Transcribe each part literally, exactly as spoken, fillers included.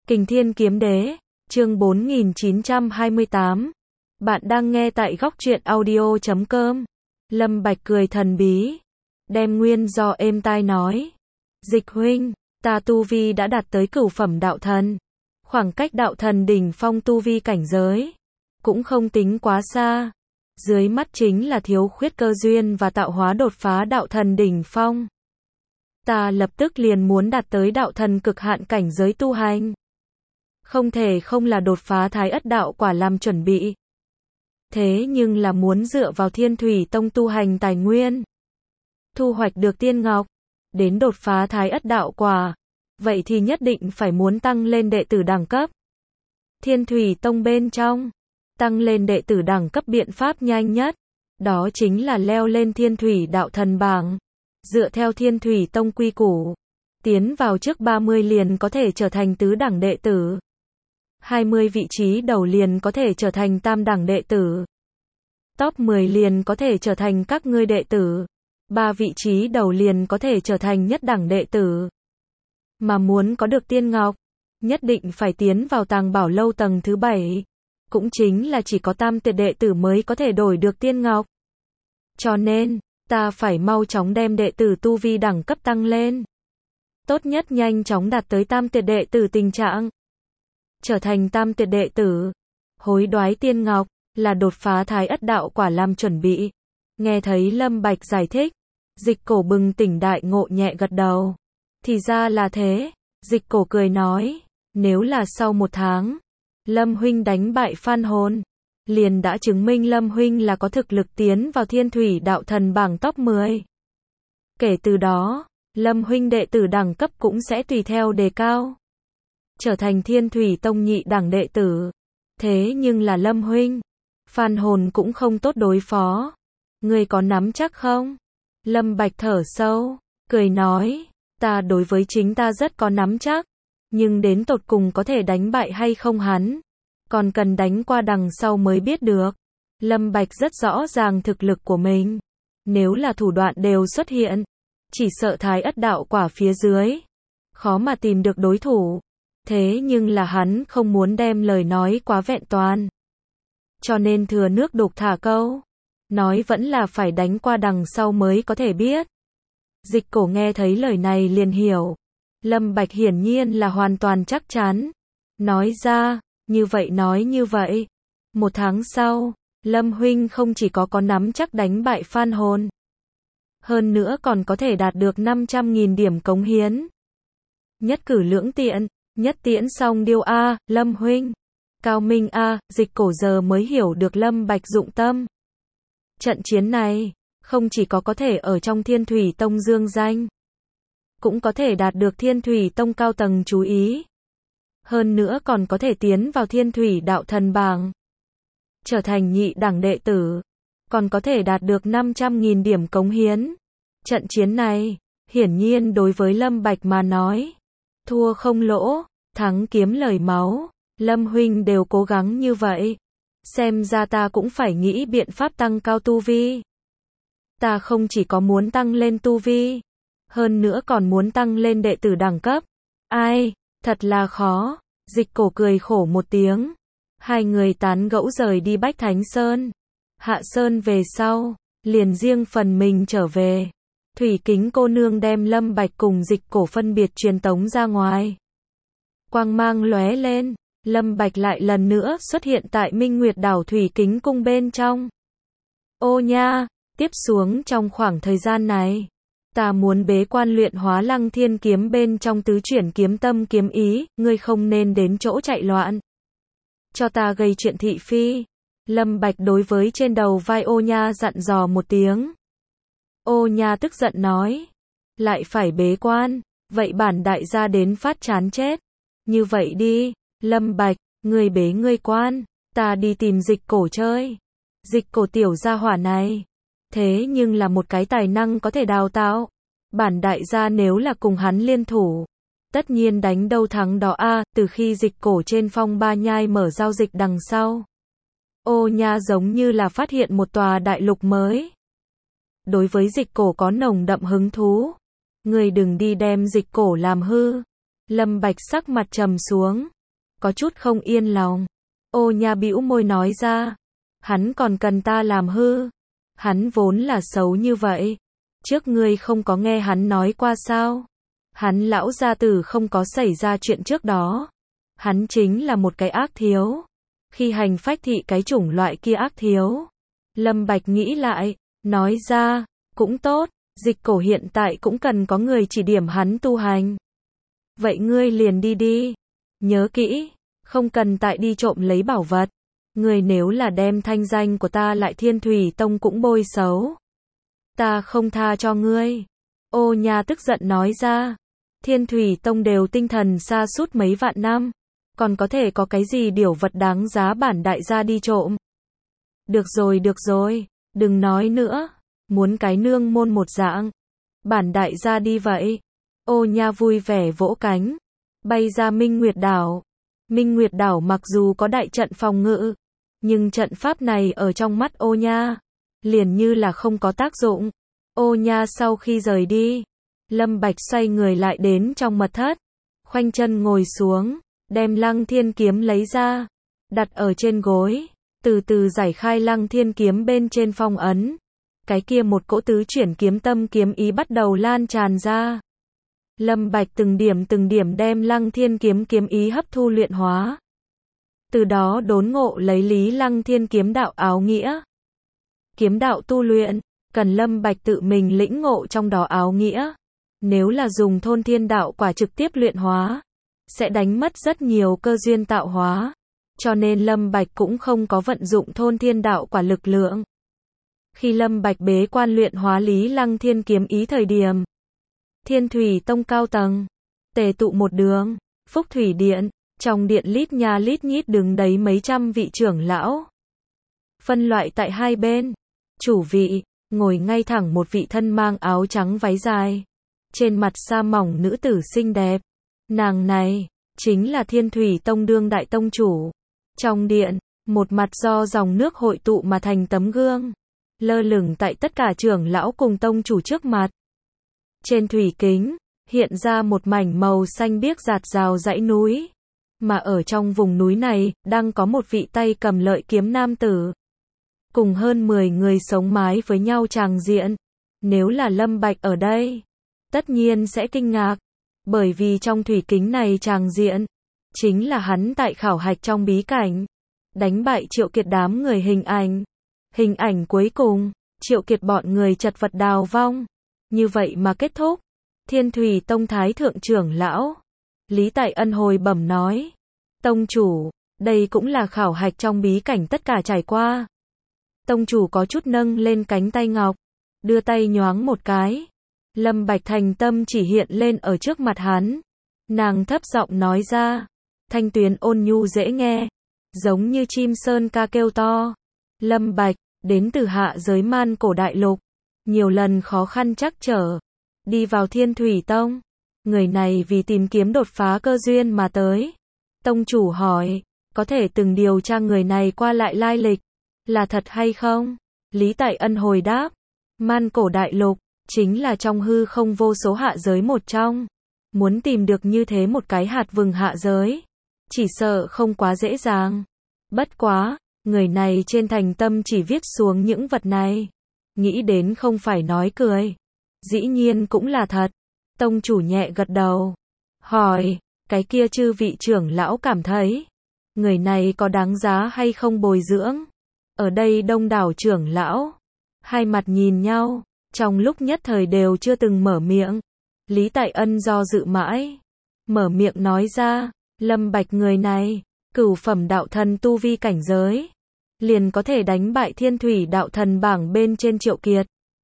Kình Thiên Kiếm Đế, chương bốn nghìn chín trăm hai mươi tám. Bạn đang nghe tại góc truyện audio chấm com. Lâm Bạch cười thần bí, đem nguyên do êm tai nói. Dịch huynh, ta tu vi đã đạt tới cửu phẩm đạo thần. Khoảng cách đạo thần đỉnh phong tu vi cảnh giới, cũng không tính quá xa. Dưới mắt chính là thiếu khuyết cơ duyên và tạo hóa đột phá đạo thần đỉnh phong. Ta lập tức liền muốn đạt tới đạo thần cực hạn cảnh giới tu hành. Không thể không là đột phá thái ất đạo quả làm chuẩn bị. Thế nhưng là muốn dựa vào Thiên Thủy Tông tu hành tài nguyên, thu hoạch được tiên ngọc, đến đột phá thái ất đạo quả, vậy thì nhất định phải muốn tăng lên đệ tử đẳng cấp. Thiên Thủy Tông bên trong, tăng lên đệ tử đẳng cấp biện pháp nhanh nhất, đó chính là leo lên Thiên Thủy đạo thần bảng. Dựa theo Thiên Thủy Tông quy củ, tiến vào trước ba mươi liền có thể trở thành tứ đẳng đệ tử. hai mươi vị trí đầu liền có thể trở thành tam đẳng đệ tử. Top mười liền có thể trở thành các ngươi đệ tử. ba vị trí đầu liền có thể trở thành nhất đẳng đệ tử. Mà muốn có được tiên ngọc, nhất định phải tiến vào tàng bảo lâu tầng thứ bảy. Cũng chính là chỉ có tam tuyệt đệ tử mới có thể đổi được tiên ngọc. Cho nên, ta phải mau chóng đem đệ tử tu vi đẳng cấp tăng lên. Tốt nhất nhanh chóng đạt tới tam tuyệt đệ tử tình trạng. Trở thành tam tuyệt đệ tử, hối đoái tiên ngọc, là đột phá thái ất đạo quả làm chuẩn bị. Nghe thấy Lâm Bạch giải thích, Dịch Cổ bừng tỉnh đại ngộ nhẹ gật đầu. Thì ra là thế, Dịch Cổ cười nói, nếu là sau một tháng, Lâm huynh đánh bại Phan Hồn, liền đã chứng minh Lâm huynh là có thực lực tiến vào Thiên Thủy đạo thần bảng top mười. Kể từ đó, Lâm huynh đệ tử đẳng cấp cũng sẽ tùy theo đề cao, trở thành Thiên Thủy Tông nhị đẳng đệ tử. Thế nhưng là Lâm huynh, Phan Hồn cũng không tốt đối phó. Ngươi có nắm chắc không? Lâm Bạch thở sâu, cười nói, ta đối với chính ta rất có nắm chắc, nhưng đến tột cùng có thể đánh bại hay không hắn, còn cần đánh qua đằng sau mới biết được. Lâm Bạch rất rõ ràng thực lực của mình, nếu là thủ đoạn đều xuất hiện, chỉ sợ thái ất đạo quả phía dưới, khó mà tìm được đối thủ. Thế nhưng là hắn không muốn đem lời nói quá vẹn toàn, cho nên thừa nước đục thả câu, nói vẫn là phải đánh qua đằng sau mới có thể biết. Dịch Cổ nghe thấy lời này liền hiểu, Lâm Bạch hiển nhiên là hoàn toàn chắc chắn. Nói ra, như vậy nói như vậy, một tháng sau, Lâm huynh không chỉ có có nắm chắc đánh bại Phan Hồn, hơn nữa còn có thể đạt được năm trăm nghìn điểm cống hiến. Nhất cử lưỡng tiện, nhất tiễn song điêu a, Lâm huynh. Cao minh a, Dịch Cổ giờ mới hiểu được Lâm Bạch dụng tâm. Trận chiến này, không chỉ có có thể ở trong Thiên Thủy Tông dương danh, cũng có thể đạt được Thiên Thủy Tông cao tầng chú ý. Hơn nữa còn có thể tiến vào Thiên Thủy đạo thần bảng, trở thành nhị đẳng đệ tử, còn có thể đạt được năm trăm nghìn điểm cống hiến. Trận chiến này, hiển nhiên đối với Lâm Bạch mà nói, thua không lỗ, thắng kiếm lời máu. Lâm huynh đều cố gắng như vậy, xem ra ta cũng phải nghĩ biện pháp tăng cao tu vi. Ta không chỉ có muốn tăng lên tu vi, hơn nữa còn muốn tăng lên đệ tử đẳng cấp. Ai, thật là khó. Dịch Cổ cười khổ một tiếng. Hai người tán gẫu rời đi Bách Thánh Sơn. Hạ Sơn về sau, liền riêng phần mình trở về. Thủy Kính cô nương đem Lâm Bạch cùng Dịch Cổ phân biệt truyền tống ra ngoài. Quang mang lóe lên, Lâm Bạch lại lần nữa xuất hiện tại Minh Nguyệt đảo Thủy Kính cung bên trong. Ô nha, tiếp xuống trong khoảng thời gian này, ta muốn bế quan luyện hóa Lăng Thiên kiếm bên trong tứ chuyển kiếm tâm kiếm ý, ngươi không nên đến chỗ chạy loạn, cho ta gây chuyện thị phi. Lâm Bạch đối với trên đầu vai Ô nha dặn dò một tiếng. Ô nha tức giận nói, lại phải bế quan, vậy bản đại gia đến phát chán chết. Như vậy đi, Lâm Bạch, ngươi bế ngươi quan, ta đi tìm Dịch Cổ chơi. Dịch Cổ tiểu gia hỏa này, thế nhưng là một cái tài năng có thể đào tạo. Bản đại gia nếu là cùng hắn liên thủ, tất nhiên đánh đâu thắng đó a. Từ khi Dịch Cổ trên phong ba nhai mở giao dịch đằng sau, Ô nha giống như là phát hiện một tòa đại lục mới. Đối với Dịch Cổ có nồng đậm hứng thú. Ngươi đừng đi đem Dịch Cổ làm hư. Lâm Bạch sắc mặt trầm xuống. có chút không yên lòng. Ô Nha bĩu môi nói ra, hắn còn cần ta làm hư, hắn vốn là xấu như vậy, trước ngươi không có nghe hắn nói qua sao? Hắn lão gia tử không có xảy ra chuyện trước đó, hắn chính là một cái ác thiếu, khi hành phách thị cái chủng loại kia ác thiếu. Lâm Bạch nghĩ lại, nói ra, cũng tốt, Dịch Cổ hiện tại cũng cần có người chỉ điểm hắn tu hành. Vậy ngươi liền đi đi, nhớ kỹ, không cần tại đi trộm lấy bảo vật, ngươi nếu là đem thanh danh của ta lại Thiên Thủy Tông cũng bôi xấu, ta không tha cho ngươi. Ô Nha tức giận nói ra, Thiên Thủy Tông đều tinh thần sa sút mấy vạn năm, còn có thể có cái gì điều vật đáng giá bản đại gia đi trộm. Được rồi được rồi, đừng nói nữa, muốn cái nương môn một dạng, bản đại gia đi vậy. Ô Nha vui vẻ vỗ cánh, bay ra Minh Nguyệt Đảo. Minh Nguyệt Đảo mặc dù có đại trận phòng ngự, nhưng trận pháp này ở trong mắt Ô Nha, liền như là không có tác dụng. Ô Nha sau khi rời đi, Lâm Bạch xoay người lại đến trong mật thất, khoanh chân ngồi xuống, đem Lăng Thiên kiếm lấy ra, đặt ở trên gối, từ từ giải khai Lăng Thiên kiếm bên trên phong ấn. Cái kia một cỗ tứ chuyển kiếm tâm kiếm ý bắt đầu lan tràn ra. Lâm Bạch từng điểm từng điểm đem Lăng Thiên kiếm kiếm ý hấp thu luyện hóa. Từ đó đốn ngộ lấy Lý Lăng Thiên kiếm đạo áo nghĩa. Kiếm đạo tu luyện, cần Lâm Bạch tự mình lĩnh ngộ trong đó áo nghĩa. Nếu là dùng thôn thiên đạo quả trực tiếp luyện hóa, sẽ đánh mất rất nhiều cơ duyên tạo hóa. Cho nên Lâm Bạch cũng không có vận dụng thôn thiên đạo quả lực lượng. Khi Lâm Bạch bế quan luyện hóa Lý Lăng Thiên kiếm ý thời điểm, Thiên Thủy Tông cao tầng tề tụ một đường, Phúc Thủy Điện, trong điện lít nha lít nhít đứng đấy mấy trăm vị trưởng lão. Phân loại tại hai bên, chủ vị, ngồi ngay thẳng một vị thân mang áo trắng váy dài, trên mặt sa mỏng nữ tử xinh đẹp. Nàng này, chính là Thiên Thủy Tông đương đại tông chủ. Trong điện, một mặt do dòng nước hội tụ mà thành tấm gương, lơ lửng tại tất cả trưởng lão cùng tông chủ trước mặt. Trên thủy kính, hiện ra một mảnh màu xanh biếc rạt rào dãy núi. Mà ở trong vùng núi này, đang có một vị tay cầm lợi kiếm nam tử. Cùng hơn mười người sống mái với nhau tràng diện. Nếu là Lâm Bạch ở đây, tất nhiên sẽ kinh ngạc. Bởi vì trong thủy kính này tràng diện, chính là hắn tại khảo hạch trong bí cảnh. Đánh bại Triệu Kiệt đám người hình ảnh. Hình ảnh cuối cùng, Triệu Kiệt bọn người chật vật đào vong. Như vậy mà kết thúc. Thiên Thủy Tông Thái Thượng trưởng lão Lý Tại Ân hồi bẩm nói, tông chủ, đây cũng là khảo hạch trong bí cảnh tất cả trải qua. Tông chủ có chút nâng lên cánh tay ngọc, đưa tay nhoáng một cái. Lâm Bạch thành tâm chỉ hiện lên ở trước mặt hắn. Nàng thấp giọng nói ra, thanh tuyến ôn nhu dễ nghe, giống như chim sơn ca kêu to. Lâm Bạch, đến từ hạ giới Man Cổ Đại Lục, nhiều lần khó khăn trắc trở, đi vào Thiên Thủy Tông. Người này vì tìm kiếm đột phá cơ duyên mà tới. Tông chủ hỏi, có thể từng điều tra người này qua lại lai lịch, là thật hay không? Lý Tại Ân hồi đáp, Man Cổ Đại Lục, chính là trong hư không vô số hạ giới một trong. Muốn tìm được như thế một cái hạt vừng hạ giới, chỉ sợ không quá dễ dàng. Bất quá, người này trên thành tâm chỉ viết xuống những vật này. Nghĩ đến không phải nói cười. Dĩ nhiên cũng là thật. Tông chủ nhẹ gật đầu. Hỏi, cái kia chư vị trưởng lão cảm thấy, người này có đáng giá hay không bồi dưỡng? Ở đây đông đảo trưởng lão, hai mặt nhìn nhau, trong lúc nhất thời đều chưa từng mở miệng. Lý Tại Ân do dự mãi, mở miệng nói ra, Lâm Bạch người này, cửu phẩm đạo thần tu vi cảnh giới, liền có thể đánh bại Thiên Thủy đạo thần bảng bên trên Triệu Kiệt.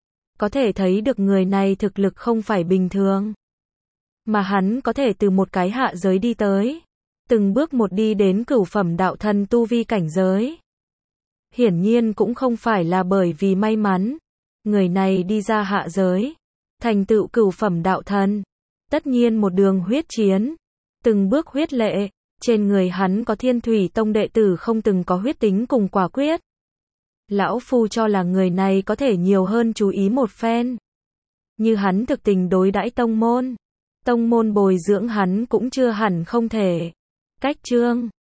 Có thể thấy được người này thực lực không phải bình thường. Mà hắn có thể từ một cái hạ giới đi tới, từng bước một đi đến cửu phẩm đạo thần tu vi cảnh giới. Hiển nhiên cũng không phải là bởi vì may mắn. Người này đi ra hạ giới, thành tựu cửu phẩm đạo thần. Tất nhiên một đường huyết chiến, từng bước huyết lệ. Trên người hắn có Thiên Thủy Tông đệ tử không từng có huyết tính cùng quả quyết. Lão Phu cho là người này có thể nhiều hơn chú ý một phen. Như hắn thực tình đối đãi tông môn, tông môn bồi dưỡng hắn cũng chưa hẳn không thể. Cách chương